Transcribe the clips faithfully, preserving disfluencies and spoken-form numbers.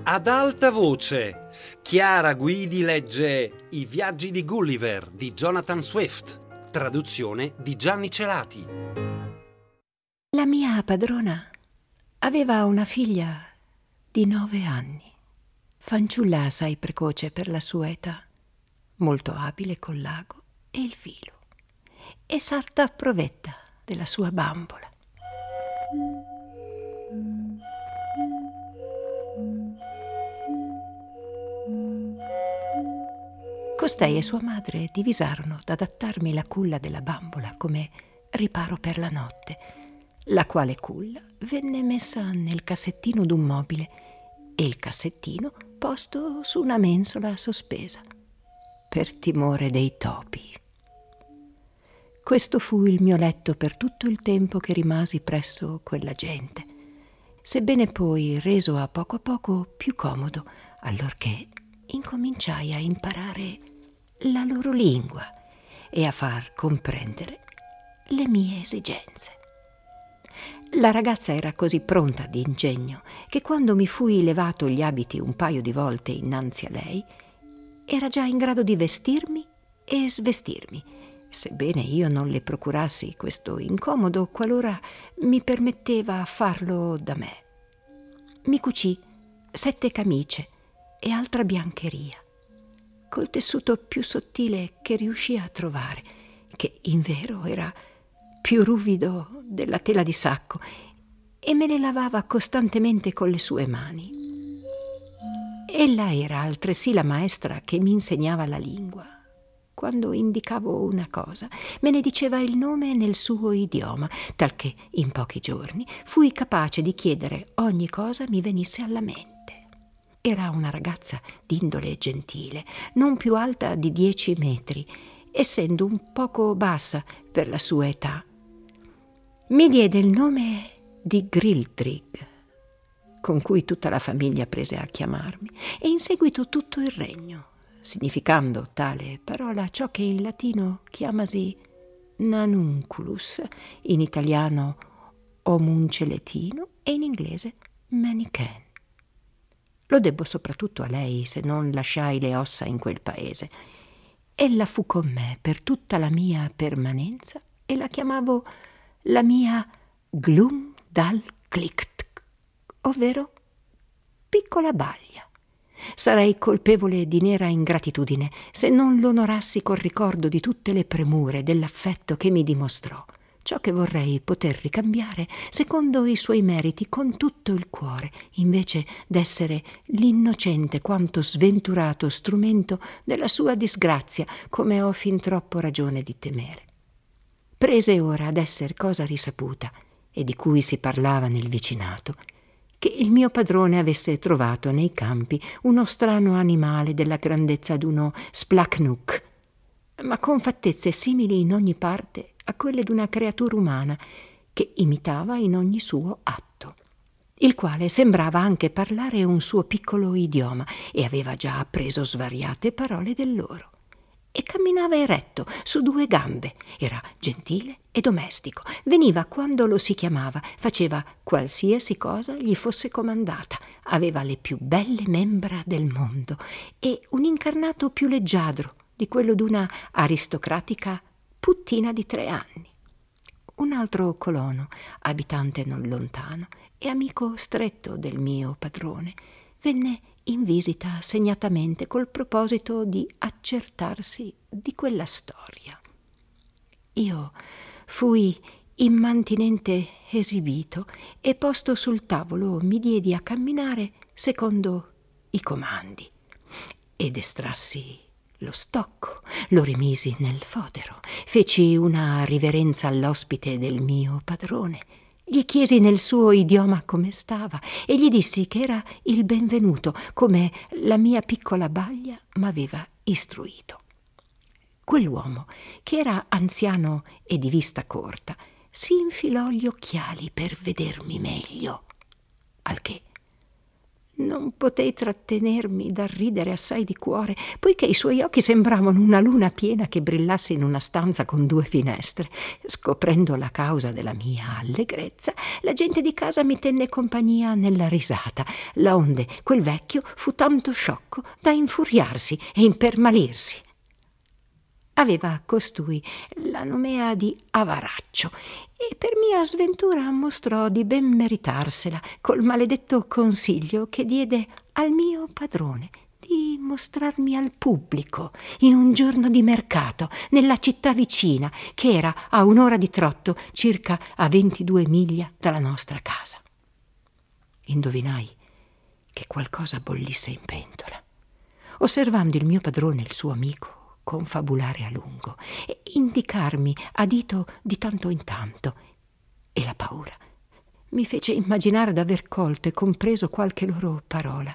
Ad alta voce, Chiara Guidi legge I viaggi di Gulliver di Jonathan Swift, traduzione di Gianni Celati. La mia padrona aveva una figlia di nove anni, fanciulla assai precoce per la sua età, molto abile col l'ago e il filo, e sarta provetta della sua bambola. Costei e sua madre divisarono d'adattarmi la culla della bambola come riparo per la notte, la quale culla venne messa nel cassettino d'un mobile e il cassettino posto su una mensola sospesa, per timore dei topi. Questo fu il mio letto per tutto il tempo che rimasi presso quella gente, sebbene poi reso a poco a poco più comodo, allorché incominciai a imparare la loro lingua e a far comprendere le mie esigenze. La ragazza era così pronta d'ingegno che quando mi fui levato gli abiti un paio di volte innanzi a lei, era già in grado di vestirmi e svestirmi, sebbene io non le procurassi questo incomodo qualora mi permetteva farlo da me. Mi cucì sette camicie e altra biancheria, col tessuto più sottile che riuscì a trovare, che invero era più ruvido della tela di sacco, e me le lavava costantemente con le sue mani. Ella era altresì la maestra che mi insegnava la lingua. Quando indicavo una cosa, me ne diceva il nome nel suo idioma, talché in pochi giorni fui capace di chiedere ogni cosa mi venisse alla mente. Era una ragazza d'indole gentile, non più alta di dieci metri, essendo un poco bassa per la sua età. Mi diede il nome di Grildrig, con cui tutta la famiglia prese a chiamarmi, e in seguito tutto il regno, significando tale parola ciò che in latino chiamasi nanunculus, in italiano omunceletino e in inglese manichen. Lo debbo soprattutto a lei, se non lasciai le ossa in quel paese. Ella fu con me per tutta la mia permanenza e la chiamavo la mia Glumdalclicht, ovvero piccola baglia. Sarei colpevole di nera ingratitudine se non l'onorassi col ricordo di tutte le premure dell'affetto che mi dimostrò, ciò che vorrei poter ricambiare secondo i suoi meriti con tutto il cuore, invece d'essere l'innocente quanto sventurato strumento della sua disgrazia, come ho fin troppo ragione di temere. Prese ora ad esser cosa risaputa, e di cui si parlava nel vicinato, che il mio padrone avesse trovato nei campi uno strano animale della grandezza d'uno splachnuk, ma con fattezze simili in ogni parte a quelle d'una creatura umana, che imitava in ogni suo atto, il quale sembrava anche parlare un suo piccolo idioma e aveva già appreso svariate parole del loro. E camminava eretto, su due gambe, era gentile e domestico, veniva quando lo si chiamava, faceva qualsiasi cosa gli fosse comandata, aveva le più belle membra del mondo e un incarnato più leggiadro di quello d'una aristocratica puttina di tre anni. Un altro colono, abitante non lontano e amico stretto del mio padrone, venne in visita segnatamente col proposito di accertarsi di quella storia. Io fui immantinente esibito e posto sul tavolo mi diedi a camminare secondo i comandi ed estrassi lo stocco, lo rimisi nel fodero, feci una riverenza all'ospite del mio padrone, gli chiesi nel suo idioma come stava e gli dissi che era il benvenuto, come la mia piccola baglia m'aveva istruito. Quell'uomo, che era anziano e di vista corta, si infilò gli occhiali per vedermi meglio, al che Non potei trattenermi dal ridere assai di cuore, poiché i suoi occhi sembravano una luna piena che brillasse in una stanza con due finestre. Scoprendo la causa della mia allegrezza, la gente di casa mi tenne compagnia nella risata, laonde quel vecchio fu tanto sciocco da infuriarsi e impermalirsi. Aveva costui la nomea di avaraccio e per mia sventura mostrò di ben meritarsela col maledetto consiglio che diede al mio padrone di mostrarmi al pubblico in un giorno di mercato nella città vicina, che era a un'ora di trotto, circa a ventidue miglia dalla nostra casa. Indovinai che qualcosa bollisse in pentola, osservando il mio padrone e il suo amico confabulare a lungo e indicarmi a dito di tanto in tanto, e la paura mi fece immaginare d'aver colto e compreso qualche loro parola.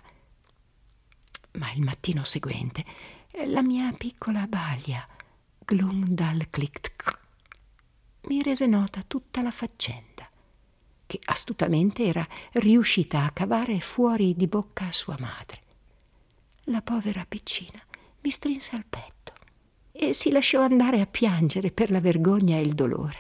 Ma il mattino seguente la mia piccola balia, Glumdalclitch, mi rese nota tutta la faccenda, che astutamente era riuscita a cavare fuori di bocca a sua madre. La povera piccina mi strinse al petto e si lasciò andare a piangere per la vergogna e il dolore.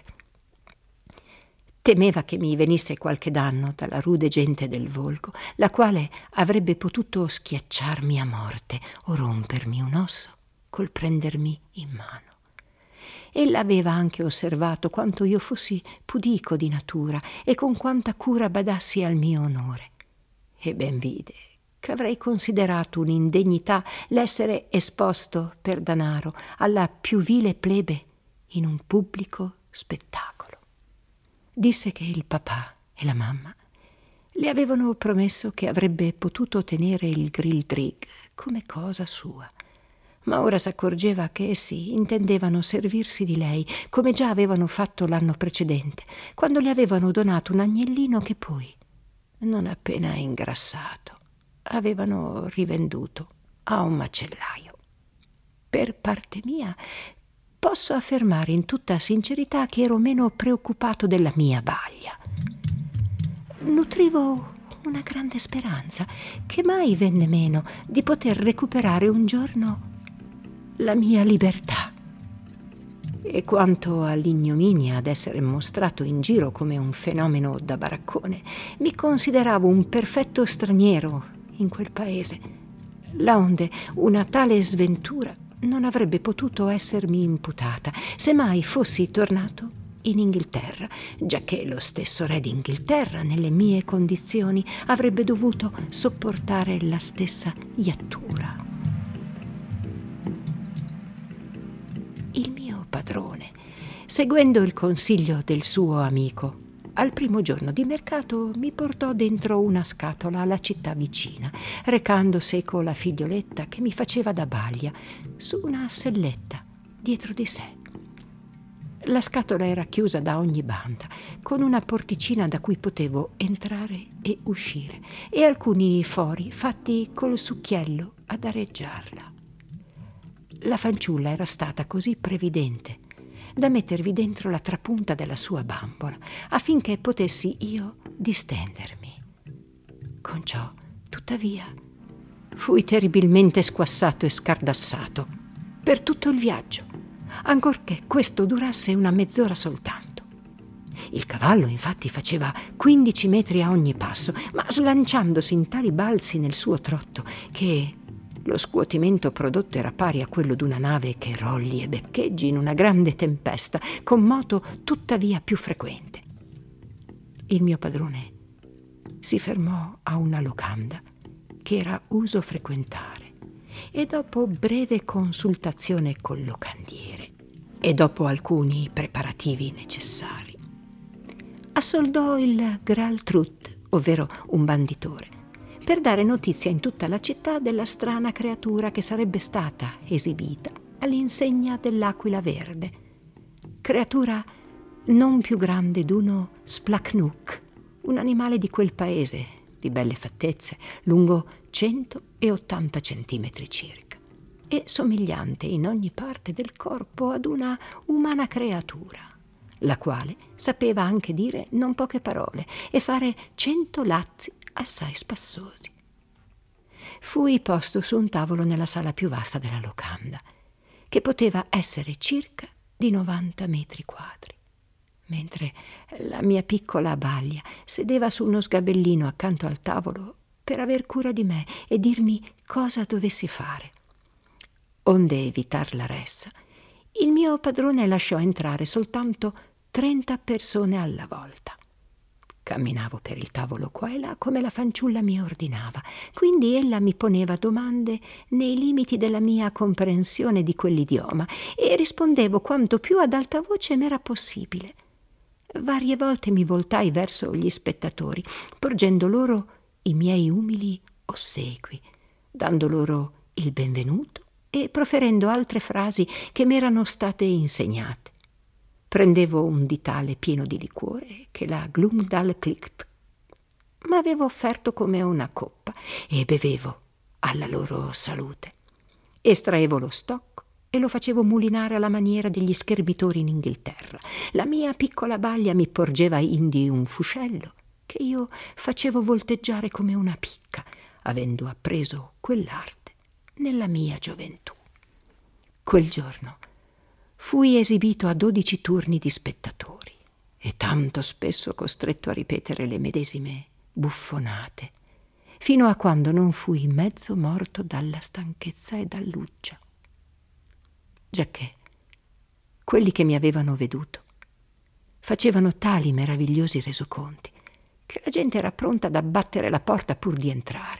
Temeva che mi venisse qualche danno dalla rude gente del volgo, la quale avrebbe potuto schiacciarmi a morte o rompermi un osso col prendermi in mano. Ella aveva anche osservato quanto io fossi pudico di natura e con quanta cura badassi al mio onore, e ben vide che avrei considerato un'indegnità l'essere esposto per danaro alla più vile plebe in un pubblico spettacolo. Disse che il papà e la mamma le avevano promesso che avrebbe potuto tenere il Grildrig come cosa sua, ma ora s'accorgeva che essi intendevano servirsi di lei come già avevano fatto l'anno precedente, quando le avevano donato un agnellino che poi, non appena ingrassato, avevano rivenduto a un macellaio. Per parte mia posso affermare in tutta sincerità che ero meno preoccupato della mia balia. Nutrivo una grande speranza, che mai venne meno, di poter recuperare un giorno la mia libertà. E quanto all'ignominia d'essere mostrato in giro come un fenomeno da baraccone, mi consideravo un perfetto straniero in quel paese, laonde una tale sventura non avrebbe potuto essermi imputata se mai fossi tornato in Inghilterra, giacché lo stesso re d'Inghilterra, nelle mie condizioni, avrebbe dovuto sopportare la stessa iattura. Il mio padrone, seguendo il consiglio del suo amico, al primo giorno di mercato mi portò dentro una scatola alla città vicina, recando seco la figlioletta che mi faceva da balia su una selletta dietro di sé. La scatola era chiusa da ogni banda, con una porticina da cui potevo entrare e uscire, e alcuni fori fatti col succhiello ad areggiarla. La fanciulla era stata così previdente da mettervi dentro la trapunta della sua bambola, affinché potessi io distendermi. Con ciò, tuttavia, fui terribilmente squassato e scardassato per tutto il viaggio, ancorché questo durasse una mezz'ora soltanto. Il cavallo, infatti, faceva quindici metri a ogni passo, ma slanciandosi in tali balzi nel suo trotto che lo scuotimento prodotto era pari a quello d'una nave che rolli e beccheggi in una grande tempesta, con moto tuttavia più frequente. Il mio padrone si fermò a una locanda che era uso frequentare e dopo breve consultazione col locandiere e dopo alcuni preparativi necessari, assoldò il Graltrut, ovvero un banditore, per dare notizia in tutta la città della strana creatura che sarebbe stata esibita all'insegna dell'aquila verde, creatura non più grande d'uno splacnuk, un animale di quel paese, di belle fattezze, lungo centottanta centimetri circa, e somigliante in ogni parte del corpo ad una umana creatura, la quale sapeva anche dire non poche parole e fare cento lazzi assai spassosi. fui posto su un tavolo nella sala più vasta della locanda, che poteva essere circa di novanta metri quadri, mentre la mia piccola Balia sedeva su uno sgabellino accanto al tavolo per aver cura di me e dirmi cosa dovessi fare. Onde evitar la ressa, il mio padrone lasciò entrare soltanto trenta persone alla volta. Camminavo per il tavolo qua e là come la fanciulla mi ordinava, quindi ella mi poneva domande nei limiti della mia comprensione di quell'idioma e rispondevo quanto più ad alta voce m'era possibile. Varie volte mi voltai verso gli spettatori, porgendo loro i miei umili ossequi, dando loro il benvenuto e proferendo altre frasi che m'erano state insegnate. Prendevo un ditale pieno di liquore che la Glumdalclitch m'aveva offerto come una coppa e bevevo alla loro salute. Estraevo lo stocco e lo facevo mulinare alla maniera degli scherbitori in Inghilterra. La mia piccola Balia mi porgeva indi un fuscello che io facevo volteggiare come una picca, avendo appreso quell'arte nella mia gioventù. Quel giorno fui esibito a dodici turni di spettatori e tanto spesso costretto a ripetere le medesime buffonate, fino a quando non fui mezzo morto dalla stanchezza e dall'uggia. Giacché quelli che mi avevano veduto facevano tali meravigliosi resoconti che la gente era pronta ad abbattere la porta pur di entrare.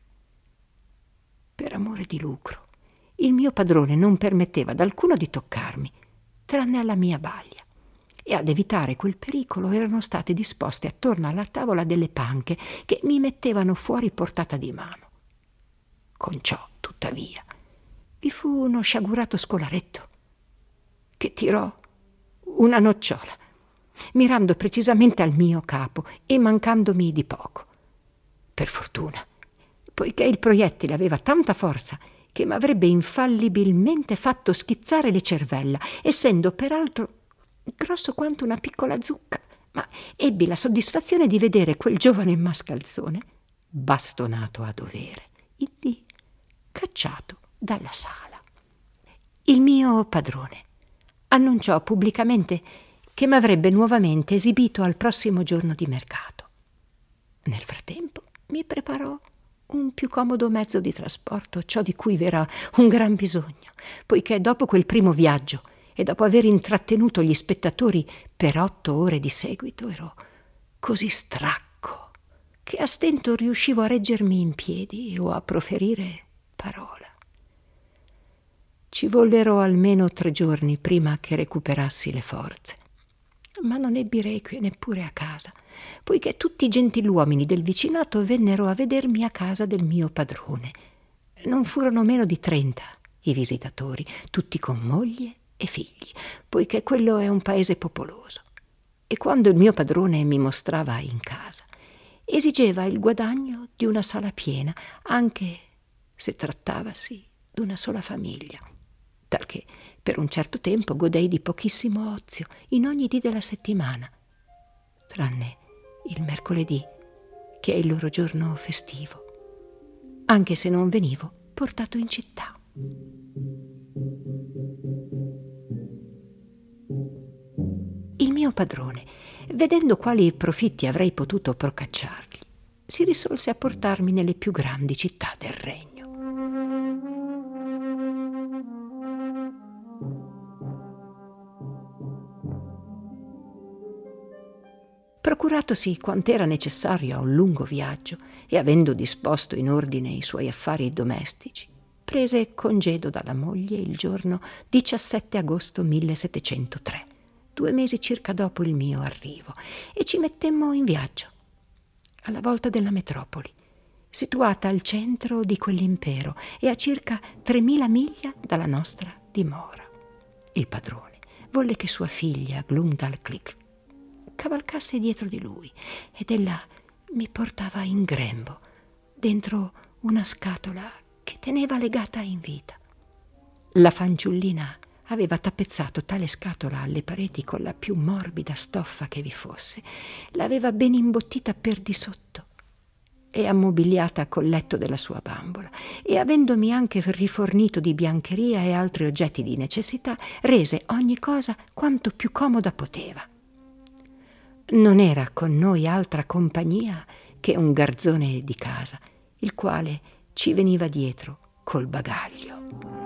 Per amore di lucro, il mio padrone non permetteva ad alcuno di toccarmi, tranne alla mia Balia, e ad evitare quel pericolo erano state disposte attorno alla tavola delle panche che mi mettevano fuori portata di mano. Con ciò, tuttavia, vi fu uno sciagurato scolaretto che tirò una nocciola, mirando precisamente al mio capo e mancandomi di poco. Per fortuna, poiché il proiettile aveva tanta forza che m'avrebbe infallibilmente fatto schizzare le cervella, essendo peraltro grosso quanto una piccola zucca, ma ebbi la soddisfazione di vedere quel giovane mascalzone bastonato a dovere, indi cacciato dalla sala. Il mio padrone annunciò pubblicamente che m'avrebbe nuovamente esibito al prossimo giorno di mercato. Nel frattempo mi preparò un più comodo mezzo di trasporto, ciò di cui v'era un gran bisogno, poiché dopo quel primo viaggio e dopo aver intrattenuto gli spettatori per otto ore di seguito ero così stracco che a stento riuscivo a reggermi in piedi o a proferire parola. Ci vollero almeno tre giorni prima che recuperassi le forze, ma non ebbi requie neppure a casa, poiché tutti i gentiluomini del vicinato vennero a vedermi a casa del mio padrone. Non furono meno di trenta i visitatori, tutti con moglie e figli, poiché quello è un paese popoloso. E quando il mio padrone mi mostrava in casa, esigeva il guadagno di una sala piena, anche se trattavasi d'una sola famiglia, talché per un certo tempo godei di pochissimo ozio in ogni dì della settimana, tranne il mercoledì, che è il loro giorno festivo, anche se non venivo portato in città. Il mio padrone, vedendo quali profitti avrei potuto procacciargli, si risolse a portarmi nelle più grandi città del regno. Procuratosi quant'era necessario a un lungo viaggio e avendo disposto in ordine i suoi affari domestici, prese congedo dalla moglie il giorno diciassette agosto millesettecentotre, due mesi circa dopo il mio arrivo, e ci mettemmo in viaggio alla volta della metropoli, situata al centro di quell'impero e a circa tremila miglia dalla nostra dimora. Il padrone volle che sua figlia Glumdalclitch cavalcasse dietro di lui ed ella mi portava in grembo dentro una scatola che teneva legata in vita. La fanciullina aveva tappezzato tale scatola alle pareti con la più morbida stoffa che vi fosse, l'aveva ben imbottita per di sotto e ammobiliata col letto della sua bambola, e avendomi anche rifornito di biancheria e altri oggetti di necessità, rese ogni cosa quanto più comoda poteva. Non era con noi altra compagnia che un garzone di casa, il quale ci veniva dietro col bagaglio.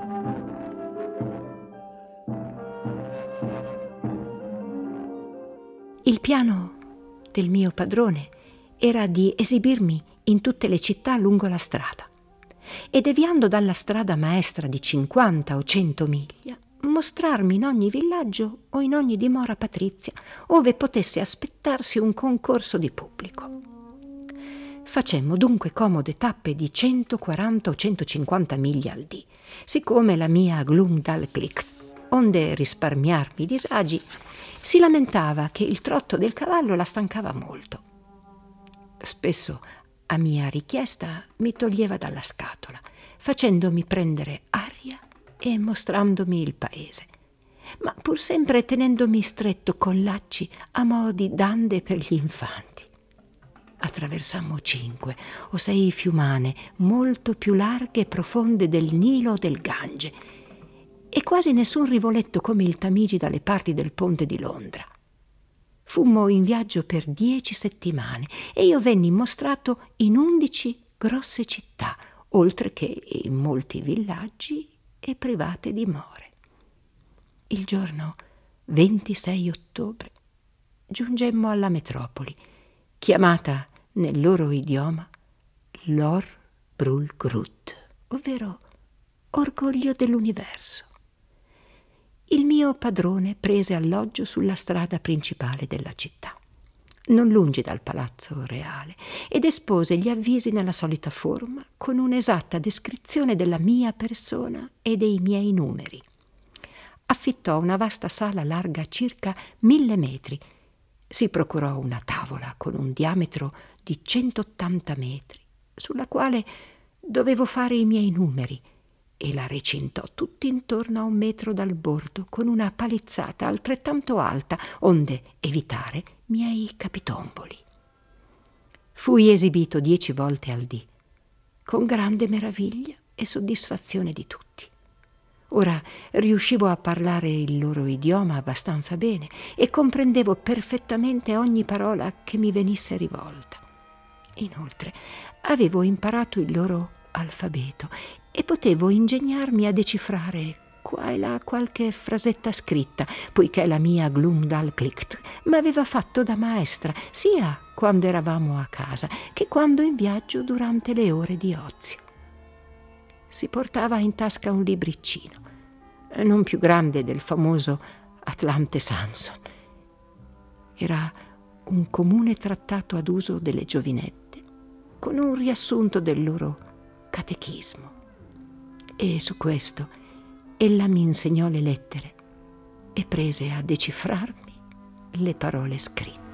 Il piano del mio padrone era di esibirmi in tutte le città lungo la strada, e deviando dalla strada maestra di cinquanta o cento miglia, mostrarmi in ogni villaggio o in ogni dimora patrizia ove potesse aspettarsi un concorso di pubblico. Facemmo dunque comode tappe di centoquaranta o centocinquanta miglia al dì, siccome la mia Glumdalclitch, onde risparmiarmi i disagi, si lamentava che il trotto del cavallo la stancava molto. Spesso, a mia richiesta, mi toglieva dalla scatola, facendomi prendere aria e mostrandomi il paese, ma pur sempre tenendomi stretto con lacci a mo' di dande per gli infanti. Attraversammo cinque o sei fiumane molto più larghe e profonde del Nilo o del Gange, e quasi nessun rivoletto come il Tamigi dalle parti del ponte di Londra. Fummo in viaggio per dieci settimane e io venni mostrato in undici grosse città, oltre che in molti villaggi e private dimore. Il giorno ventisei ottobre giungemmo alla metropoli, chiamata nel loro idioma Lor Brul Grut, ovvero orgoglio dell'universo. Il mio padrone prese alloggio sulla strada principale della città, non lungi dal palazzo reale, ed espose gli avvisi nella solita forma, con un'esatta descrizione della mia persona e dei miei numeri. Affittò una vasta sala larga circa mille metri, si procurò una tavola con un diametro di centottanta metri, sulla quale dovevo fare i miei numeri, e la recintò tutt'intorno a un metro dal bordo con una palizzata altrettanto alta, onde evitare miei capitomboli. Fui esibito dieci volte al dì, con grande meraviglia e soddisfazione di tutti. Ora riuscivo a parlare il loro idioma abbastanza bene e comprendevo perfettamente ogni parola che mi venisse rivolta. Inoltre avevo imparato il loro alfabeto e potevo ingegnarmi a decifrare qua e là qualche frasetta scritta, poiché la mia Glumdalclitch m'aveva fatto da maestra sia quando eravamo a casa che quando in viaggio durante le ore di ozio. Si portava in tasca un libriccino, non più grande del famoso Atlante Samson. Era un comune trattato ad uso delle giovinette, con un riassunto del loro catechismo. E su questo ella mi insegnò le lettere e prese a decifrarmi le parole scritte.